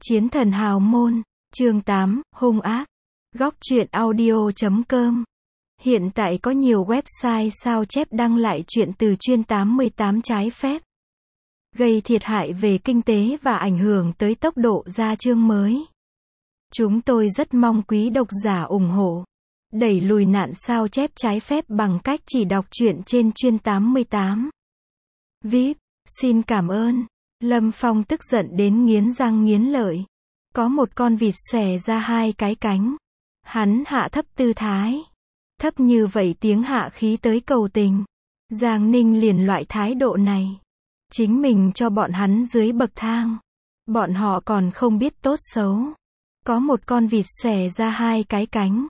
Chiến thần hào môn, chương 8, hung ác. Góc truyện audio.com. Hiện tại có nhiều website sao chép đăng lại truyện từ chuyên 88 trái phép, gây thiệt hại về kinh tế và ảnh hưởng tới tốc độ ra chương mới. Chúng tôi rất mong quý độc giả ủng hộ, đẩy lùi nạn sao chép trái phép bằng cách chỉ đọc truyện trên chuyên 88. VIP, xin cảm ơn. Lâm Phong tức giận đến nghiến răng nghiến lợi. Có một con vịt xòe ra hai cái cánh. Hắn hạ thấp tư thái. Thấp như vậy tiếng hạ khí tới cầu tình. Giang Ninh liền loại thái độ này. Chính mình cho bọn hắn dưới bậc thang. Bọn họ còn không biết tốt xấu. Có một con vịt xòe ra hai cái cánh.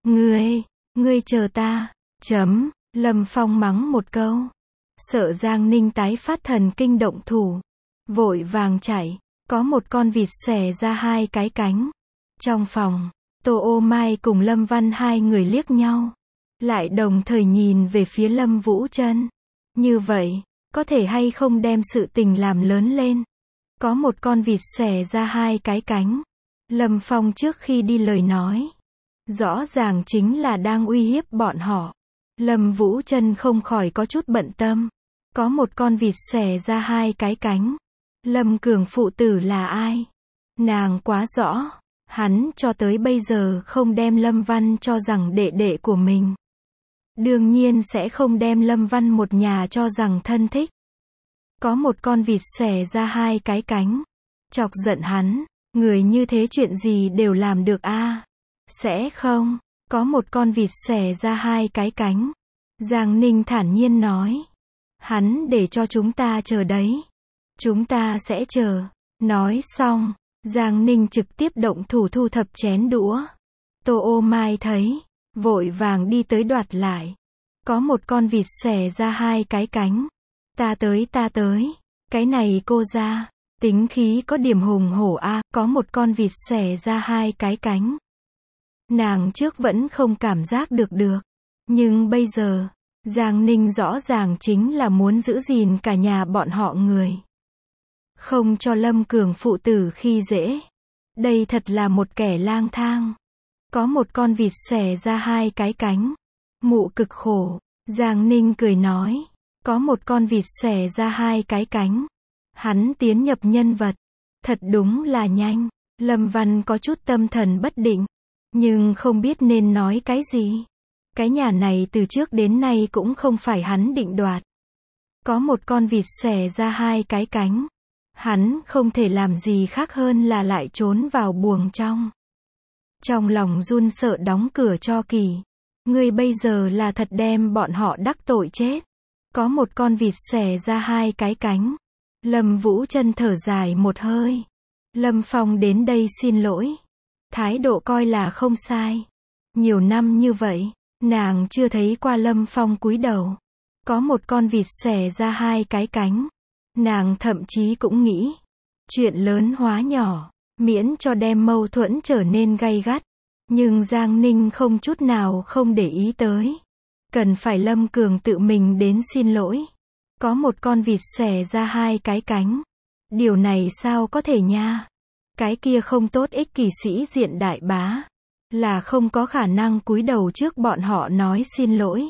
Ngươi chờ ta. Lâm Phong mắng một câu. Sợ Giang Ninh tái phát thần kinh động thủ. Vội vàng chạy. Có một con vịt xòe ra hai cái cánh. Trong phòng, Tô Ô Mai cùng Lâm Văn hai người liếc nhau. Lại đồng thời nhìn về phía Lâm Vũ Trân. Như vậy, có thể hay không đem sự tình làm lớn lên. Có một con vịt xòe ra hai cái cánh. Lâm Phong trước khi đi lời nói. Rõ ràng chính là đang uy hiếp bọn họ. Lâm Vũ Trân không khỏi có chút bận tâm. Có một con vịt xòe ra hai cái cánh. Lâm Cường phụ tử là ai? Nàng quá rõ. Hắn cho tới bây giờ không đem Lâm Văn cho rằng đệ đệ của mình. Đương nhiên sẽ không đem Lâm Văn một nhà cho rằng thân thích. Có một con vịt xòe ra hai cái cánh. Chọc giận hắn. Người như thế chuyện gì đều làm được a? Sẽ không. Có một con vịt xòe ra hai cái cánh. Giang Ninh thản nhiên nói. Hắn để cho chúng ta chờ đấy. Chúng ta sẽ chờ. Nói xong, Giang Ninh trực tiếp động thủ thu thập chén đũa. Tô Ô Mai thấy, vội vàng đi tới đoạt lại. Có một con vịt xòe ra hai cái cánh. Ta tới. Cái này cô ra. Tính khí có điểm hùng hổ a. Có một con vịt xòe ra hai cái cánh. Nàng trước vẫn không cảm giác được. Nhưng bây giờ, Giang Ninh rõ ràng chính là muốn giữ gìn cả nhà bọn họ người. Không cho Lâm Cường phụ tử khi dễ. Đây thật là một kẻ lang thang. Có một con vịt xòe ra hai cái cánh. Mụ cực khổ. Giang Ninh cười nói. Có một con vịt xòe ra hai cái cánh. Hắn tiến nhập nhân vật. Thật đúng là nhanh. Lâm Văn có chút tâm thần bất định. Nhưng không biết nên nói cái gì. Cái nhà này từ trước đến nay cũng không phải hắn định đoạt. Có một con vịt xòe ra hai cái cánh. Hắn không thể làm gì khác hơn là lại trốn vào buồng trong. Trong lòng run sợ đóng cửa cho kỳ. Ngươi bây giờ là thật đem bọn họ đắc tội chết. Có một con vịt xòe ra hai cái cánh. Lâm Vũ Trân thở dài một hơi. Lâm Phong đến đây xin lỗi. Thái độ coi là không sai. Nhiều năm như vậy, nàng chưa thấy qua Lâm Phong cúi đầu. Có một con vịt xòe ra hai cái cánh. Nàng thậm chí cũng nghĩ. Chuyện lớn hóa nhỏ. Miễn cho đem mâu thuẫn trở nên gay gắt. Nhưng Giang Ninh không chút nào không để ý tới. Cần phải Lâm Cường tự mình đến xin lỗi. Có một con vịt xòe ra hai cái cánh. Điều này sao có thể nha. Cái kia không tốt ích kỷ sĩ diện đại bá. Là không có khả năng cúi đầu trước bọn họ nói xin lỗi.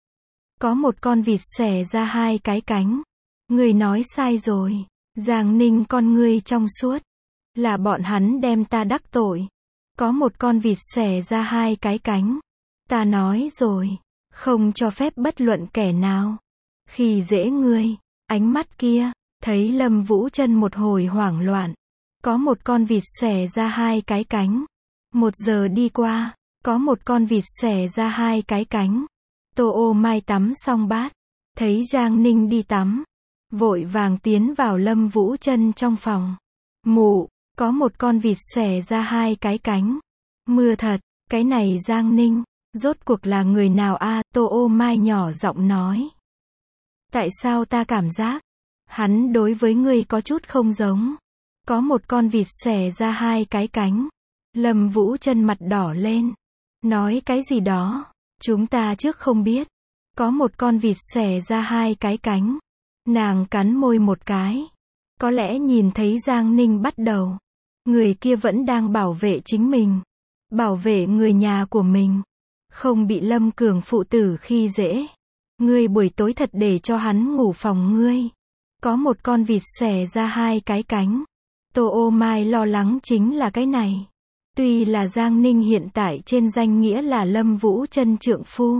Có một con vịt xòe ra hai cái cánh. Người nói sai rồi. Giang Ninh con ngươi trong suốt. Là bọn hắn đem ta đắc tội. Có một con vịt xòe ra hai cái cánh. Ta nói rồi. Không cho phép bất luận kẻ nào khi dễ ngươi. Ánh mắt kia. Thấy Lâm Vũ Trân một hồi hoảng loạn. Có một con vịt xòe ra hai cái cánh. 1 giờ đi qua. Có một con vịt xòe ra hai cái cánh. Tô Ô Mai tắm xong bát. Thấy Giang Ninh đi tắm. Vội vàng tiến vào Lâm Vũ Trân trong phòng. Mụ, có một con vịt xòe ra hai cái cánh. Mưa thật, cái này Giang Ninh, rốt cuộc là người nào a? Tô Ô Mai nhỏ giọng nói. Tại sao ta cảm giác, hắn đối với ngươi có chút không giống. Có một con vịt xòe ra hai cái cánh. Lâm Vũ Trân mặt đỏ lên. Nói cái gì đó, chúng ta trước không biết. Có một con vịt xòe ra hai cái cánh. Nàng cắn môi một cái. Có lẽ nhìn thấy Giang Ninh bắt đầu Người kia vẫn đang bảo vệ chính mình. Bảo vệ người nhà của mình. Không bị Lâm Cường phụ tử khi dễ. Ngươi buổi tối thật để cho hắn ngủ phòng ngươi. Có một con vịt xòe ra hai cái cánh. Tô Ô Mai lo lắng chính là cái này. Tuy là Giang Ninh hiện tại trên danh nghĩa là Lâm Vũ Trân trượng phu.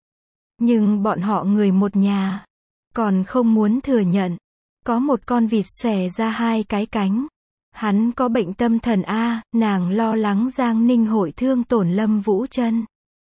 Nhưng bọn họ người một nhà. Còn không muốn thừa nhận. Có một con vịt xòe ra hai cái cánh. Hắn có bệnh tâm thần a, nàng lo lắng Giang Ninh hội thương tổn Lâm Vũ Trân.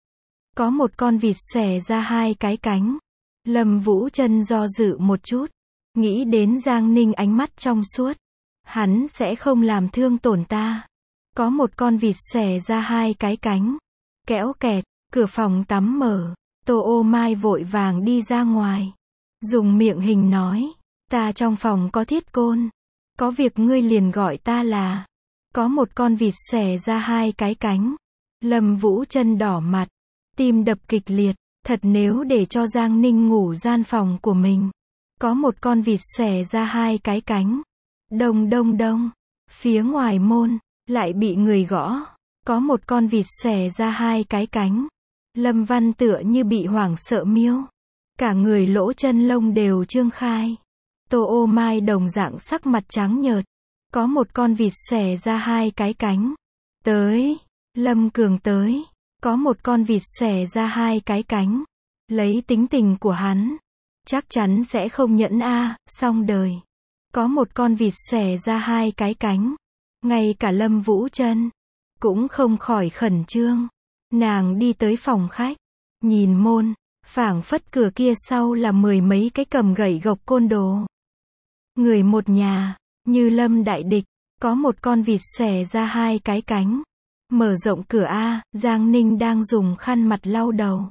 Có một con vịt xòe ra hai cái cánh. Lâm Vũ Trân do dự một chút. Nghĩ đến Giang Ninh ánh mắt trong suốt. Hắn sẽ không làm thương tổn ta. Có một con vịt xòe ra hai cái cánh. Kéo kẹt, cửa phòng tắm mở. Tô Ô Mai vội vàng đi ra ngoài. Dùng miệng hình nói. Ta trong phòng có thiết côn. Có việc ngươi liền gọi ta là. Có một con vịt xòe ra hai cái cánh. Lâm Vũ Trân đỏ mặt. Tim đập kịch liệt. Thật nếu để cho Giang Ninh ngủ gian phòng của mình. Có một con vịt xòe ra hai cái cánh. Đông đông đông. Phía ngoài môn. Lại bị người gõ. Có một con vịt xòe ra hai cái cánh. Lâm Văn tựa như bị hoảng sợ miêu. Cả người lỗ chân lông đều trương khai. Tô Ô Mai đồng dạng sắc mặt trắng nhợt. Có một con vịt xòe ra hai cái cánh. Tới. Lâm Cường tới. Có một con vịt xòe ra hai cái cánh. Lấy tính tình của hắn. Chắc chắn sẽ không nhẫn a, xong đời. Có một con vịt xòe ra hai cái cánh. Ngay cả Lâm Vũ Trân cũng không khỏi khẩn trương. Nàng đi tới phòng khách. Nhìn môn. Phảng phất cửa kia sau là mười mấy cái cầm gậy gộc côn đồ. Người một nhà. Như Lâm đại địch. Có một con vịt xòe ra hai cái cánh. Mở rộng cửa a, Giang Ninh đang dùng khăn mặt lau đầu.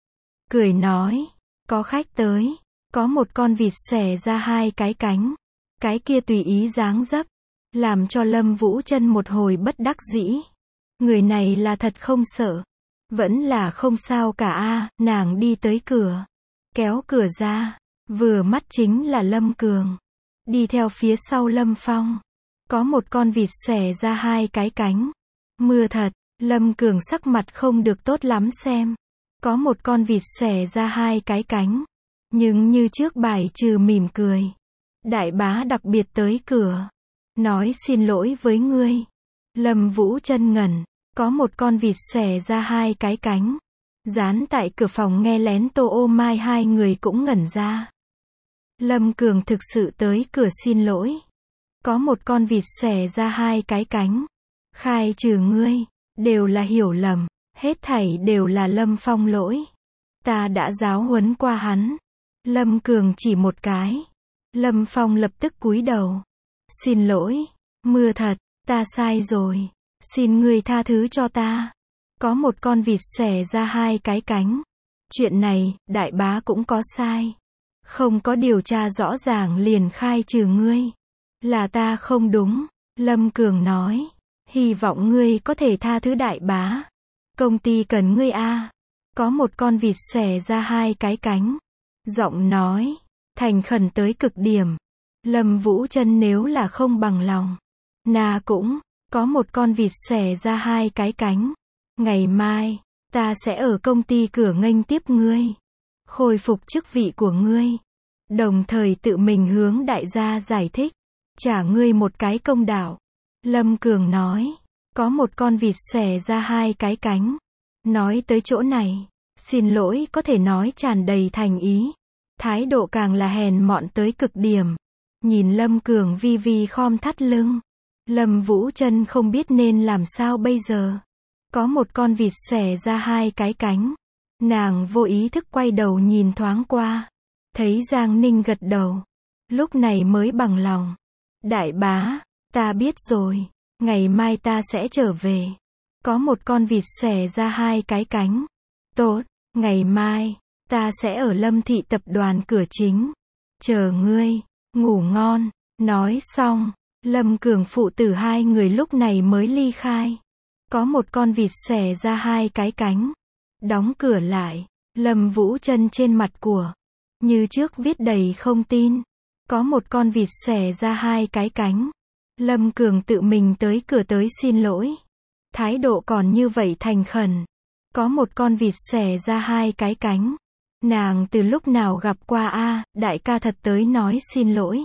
Cười nói. Có khách tới. Có một con vịt xòe ra hai cái cánh. Cái kia tùy ý dáng dấp. Làm cho Lâm Vũ Trân một hồi bất đắc dĩ. Người này là thật không sợ. Vẫn là không sao cả a, nàng đi tới cửa. Kéo cửa ra. Vừa mắt chính là Lâm Cường. Đi theo phía sau Lâm Phong. Có một con vịt xòe ra hai cái cánh. Mưa thật, Lâm Cường sắc mặt không được tốt lắm xem. Có một con vịt xòe ra hai cái cánh. Nhưng như trước bài trừ mỉm cười. Đại bá đặc biệt tới cửa. Nói xin lỗi với ngươi. Lâm Vũ Trân ngẩn. Có một con vịt xòe ra hai cái cánh. Dán tại cửa phòng nghe lén Tô Ô Mai hai người cũng ngẩn ra. Lâm Cường thực sự tới cửa xin lỗi. Có một con vịt xòe ra hai cái cánh. Khai trừ ngươi. Đều là hiểu lầm. Hết thảy đều là Lâm Phong lỗi. Ta đã giáo huấn qua hắn. Lâm Cường chỉ một cái. Lâm Phong lập tức cúi đầu. Xin lỗi. Mưa thật. Ta sai rồi. Xin ngươi tha thứ cho ta. Có một con vịt xòe ra hai cái cánh. Chuyện này, đại bá cũng có sai. Không có điều tra rõ ràng liền khai trừ ngươi. Là ta không đúng. Lâm Cường nói. Hy vọng ngươi có thể tha thứ đại bá. Công ty cần ngươi a. Có một con vịt xòe ra hai cái cánh. Giọng nói. Thành khẩn tới cực điểm. Lâm Vũ Trân nếu là không bằng lòng. Na cũng. Có một con vịt xòe ra hai cái cánh. Ngày mai. Ta sẽ ở công ty cửa nghênh tiếp ngươi. Khôi phục chức vị của ngươi. Đồng thời tự mình hướng đại gia giải thích. Trả ngươi một cái công đạo. Lâm Cường nói. Có một con vịt xòe ra hai cái cánh. Nói tới chỗ này. Xin lỗi có thể nói tràn đầy thành ý. Thái độ càng là hèn mọn tới cực điểm. Nhìn Lâm Cường vi vi khom thắt lưng. Lâm Vũ Trân không biết nên làm sao bây giờ. Có một con vịt xòe ra hai cái cánh. Nàng vô ý thức quay đầu nhìn thoáng qua. Thấy Giang Ninh gật đầu. Lúc này mới bằng lòng. Đại bá, ta biết rồi. Ngày mai ta sẽ trở về. Có một con vịt xòe ra hai cái cánh. Tốt, ngày mai, ta sẽ ở Lâm Thị tập đoàn cửa chính. Chờ ngươi, ngủ ngon. Nói xong, Lâm Cường phụ tử hai người lúc này mới ly khai. Có một con vịt xòe ra hai cái cánh. Đóng cửa lại. Lâm Vũ Trân trên mặt của. Như trước viết đầy không tin. Có một con vịt xòe ra hai cái cánh. Lâm Cường tự mình tới cửa tới xin lỗi. Thái độ còn như vậy thành khẩn. Có một con vịt xòe ra hai cái cánh. Nàng từ lúc nào gặp qua a, đại ca thật tới nói xin lỗi.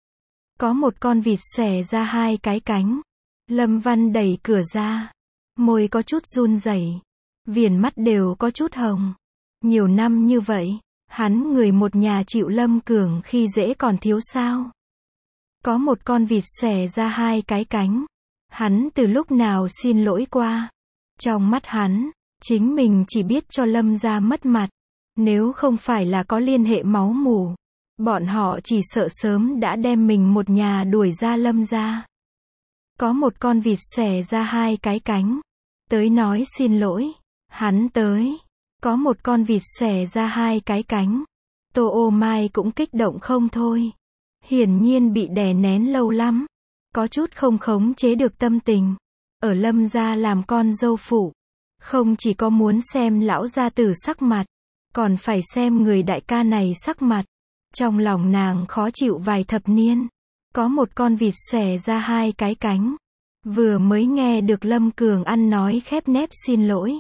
Có một con vịt xòe ra hai cái cánh. Lâm Văn đẩy cửa ra. Môi có chút run rẩy. Viền mắt đều có chút hồng. Nhiều năm như vậy, hắn người một nhà chịu Lâm Cường khi dễ còn thiếu sao. Có một con vịt xòe ra hai cái cánh. Hắn từ lúc nào xin lỗi qua. Trong mắt hắn, chính mình chỉ biết cho Lâm gia mất mặt. Nếu không phải là có liên hệ máu mủ, bọn họ chỉ sợ sớm đã đem mình một nhà đuổi ra Lâm gia. Có một con vịt xòe ra hai cái cánh. Tới nói xin lỗi. Hắn tới. Có một con vịt xòe ra hai cái cánh. Tô Ô Mai cũng kích động không thôi. Hiển nhiên bị đè nén lâu lắm. Có chút không khống chế được tâm tình. Ở Lâm gia làm con dâu phụ. Không chỉ có muốn xem lão gia tử sắc mặt. Còn phải xem người đại ca này sắc mặt. Trong lòng nàng khó chịu vài thập niên. Có một con vịt xòe ra hai cái cánh. Vừa mới nghe được Lâm Cường ăn nói khép nép xin lỗi.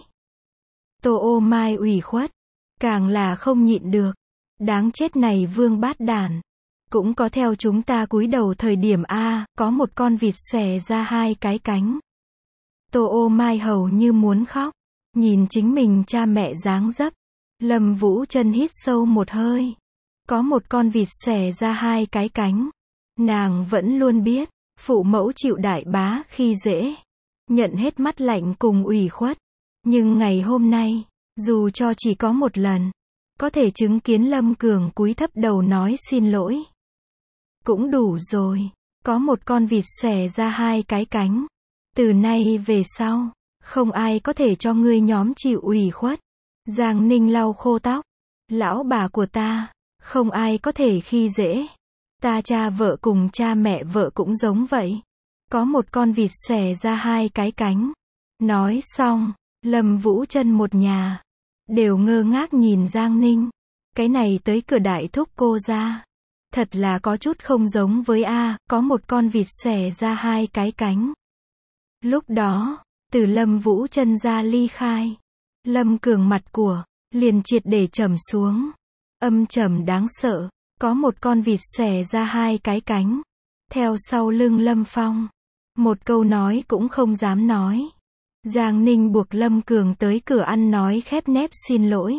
Tô Ô Mai ủy khuất. Càng là không nhịn được. Đáng chết này vương bát đản. Cũng có theo chúng ta cúi đầu thời điểm a, có một con vịt xòe ra hai cái cánh. Tô Ô Mai hầu như muốn khóc. Nhìn chính mình cha mẹ dáng dấp. Lâm Vũ Trân hít sâu một hơi. Có một con vịt xòe ra hai cái cánh. Nàng vẫn luôn biết, phụ mẫu chịu đại bá khi dễ. Nhận hết mắt lạnh cùng ủy khuất. Nhưng ngày hôm nay, dù cho chỉ có một lần, có thể chứng kiến Lâm Cường cúi thấp đầu nói xin lỗi. Cũng đủ rồi. Có một con vịt xòe ra hai cái cánh. Từ nay về sau, không ai có thể cho ngươi nhóm chịu ủy khuất. Giang Ninh lau khô tóc. Lão bà của ta, không ai có thể khi dễ. Ta cha vợ cùng cha mẹ vợ cũng giống vậy. Có một con vịt xòe ra hai cái cánh. Nói xong, Lâm Vũ Trân một nhà đều ngơ ngác nhìn Giang Ninh. Cái này tới cửa đại thúc cô ra. Thật là có chút không giống với a, có một con vịt xòe ra hai cái cánh. Lúc đó, từ Lâm Vũ Trân ra ly khai. Lâm Cường mặt của liền triệt để trầm xuống. Âm trầm đáng sợ. Có một con vịt xòe ra hai cái cánh. Theo sau lưng Lâm Phong. Một câu nói cũng không dám nói. Giang Ninh buộc Lâm Cường tới cửa ăn nói khép nép xin lỗi.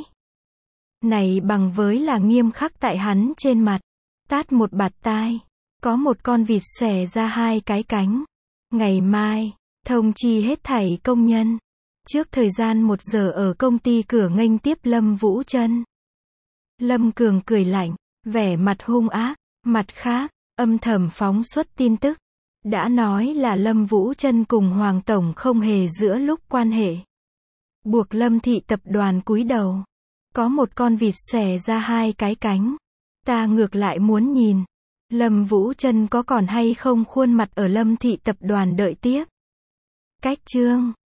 Này bằng với là nghiêm khắc tại hắn trên mặt. Tát một bạt tai. Có một con vịt xòe ra hai cái cánh. Ngày mai, thông chi hết thảy công nhân. Trước thời gian 1 giờ ở công ty cửa nghênh tiếp Lâm Vũ Trân. Lâm Cường cười lạnh, vẻ mặt hung ác. Mặt khác, âm thầm phóng xuất tin tức. Đã nói là Lâm Vũ Trân cùng Hoàng Tổng không hề giữa lúc quan hệ. Buộc Lâm thị tập đoàn cúi đầu. Có một con vịt xòe ra hai cái cánh. Ta ngược lại muốn nhìn. Lâm Vũ Trân có còn hay không khuôn mặt ở Lâm thị tập đoàn đợi tiếp. Cách chương